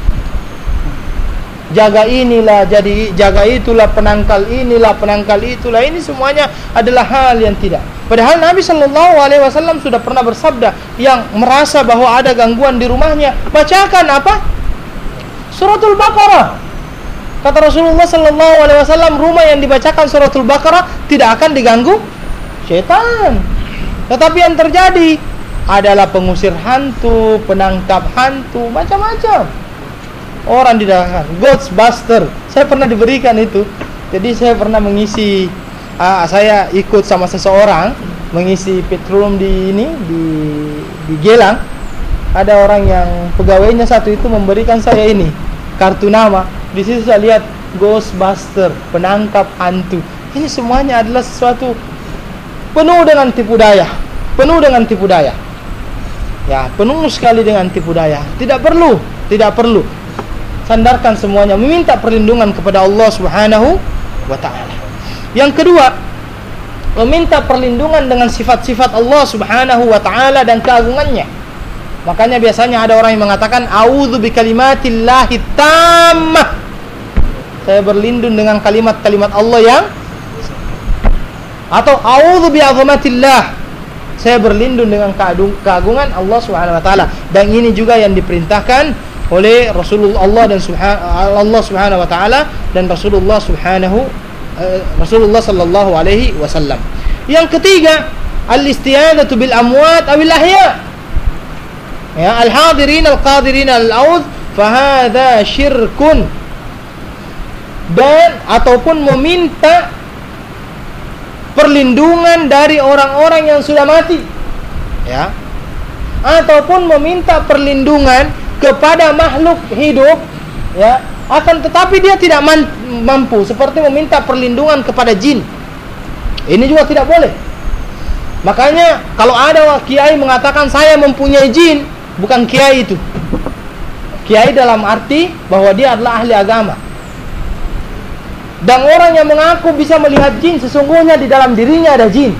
Jaga inilah, jadi jaga itulah, penangkal inilah, penangkal itulah. Ini semuanya adalah hal yang tidak. Padahal Nabi sallallahu alaihi wasallam sudah pernah bersabda, yang merasa bahwa ada gangguan di rumahnya, bacakan apa? Suratul Baqarah. Kata Rasulullah sallallahu alaihi wasallam, rumah yang dibacakan Suratul Baqarah tidak akan diganggu syaitan. Tetapi yang terjadi adalah pengusir hantu, penangkap hantu, macam-macam. Orang didahkan, Ghostbuster. Saya pernah diberikan itu. Jadi saya pernah mengisi, uh, saya ikut sama seseorang mengisi petroleum di ini di di Gelang. Ada orang yang pegawainya satu itu memberikan saya ini kartu nama. Di situ saya lihat Ghostbuster, penangkap hantu. Ini semuanya adalah sesuatu penuh dengan tipu daya, penuh dengan tipu daya. Ya, penuh sekali dengan tipu daya. Tidak perlu, tidak perlu. Sandarkan semuanya, meminta perlindungan kepada Allah Subhanahu wa taala. Yang kedua, meminta perlindungan dengan sifat-sifat Allah Subhanahu wa taala dan keagungannya. Makanya biasanya ada orang yang mengatakan a'udzu bikalimatillahi tammah. Saya berlindung dengan kalimat-kalimat Allah yang, atau a'udzu bi'azamatillah. Saya berlindung dengan keagungan Allah Subhanahu wa taala. Dan ini juga yang diperintahkan oleh Rasulullah Allah dan Subhan Allah Subhanahu wa taala dan Rasulullah Subhanahu uh, Rasulullah sallallahu alaihi wasallam. Yang ketiga, al-isti'adzatu bil amwat awil ahya. Ya, al-hadirin al-qadirin al-audh fa hadza syirkun. Dan ataupun meminta perlindungan dari orang-orang yang sudah mati, ya, ataupun meminta perlindungan kepada makhluk hidup, ya, akan tetapi dia tidak mampu, seperti meminta perlindungan kepada jin. Ini juga tidak boleh. Makanya kalau ada kiai mengatakan saya mempunyai jin, bukan kiai itu. Kiai dalam arti bahwa dia adalah ahli agama. Dan orang yang mengaku bisa melihat jin, sesungguhnya di dalam dirinya ada jin.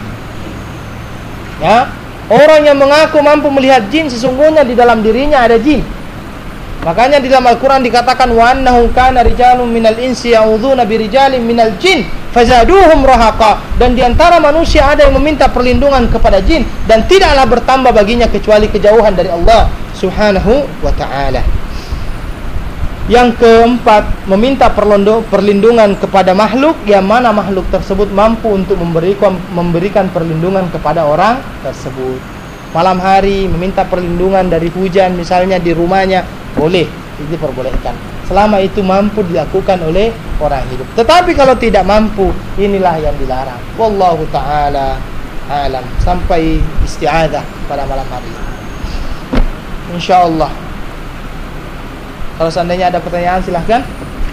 Ya, orang yang mengaku mampu melihat jin, sesungguhnya di dalam dirinya ada jin. Makanya di dalam Al-Quran dikatakan wa annahu kana rijalun minal insi ya'udzuuna birijalin minal jin fazaduhum rahaqa. Dan di antara manusia ada yang meminta perlindungan kepada jin, dan tidaklah bertambah baginya kecuali kejauhan dari Allah Subhanahu wa ta'ala. Yang keempat, meminta perlindungan kepada makhluk yang mana makhluk tersebut mampu untuk memberikan memberikan perlindungan kepada orang tersebut. Malam hari meminta perlindungan dari hujan misalnya di rumahnya, boleh, itu diperbolehkan selama itu mampu dilakukan oleh orang hidup. Tetapi kalau tidak mampu, inilah yang dilarang. Wallahu ta'ala alam. Sampai isti'adzah pada malam hari, insyaallah. Kalau seandainya ada pertanyaan, silahkan.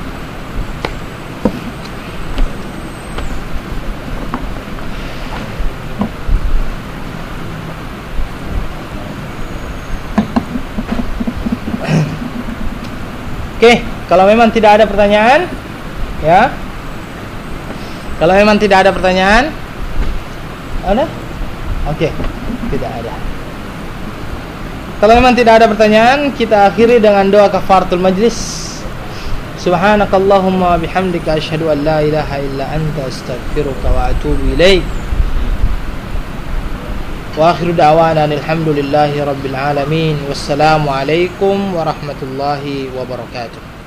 Oke, kalau memang tidak ada pertanyaan, ya. Kalau memang tidak ada pertanyaan, ada? Oke, tidak ada. Kalau memang tidak ada pertanyaan, kita akhiri dengan doa kafaratul majlis. Subhanakallahumma bihamdika asyhadu an la ilaha illa anta astaghfiruka wa atubu ilaik. Wa akhiru da'wana alhamdulillahi rabbil alamin. Wassalamu alaikum warahmatullahi wabarakatuh.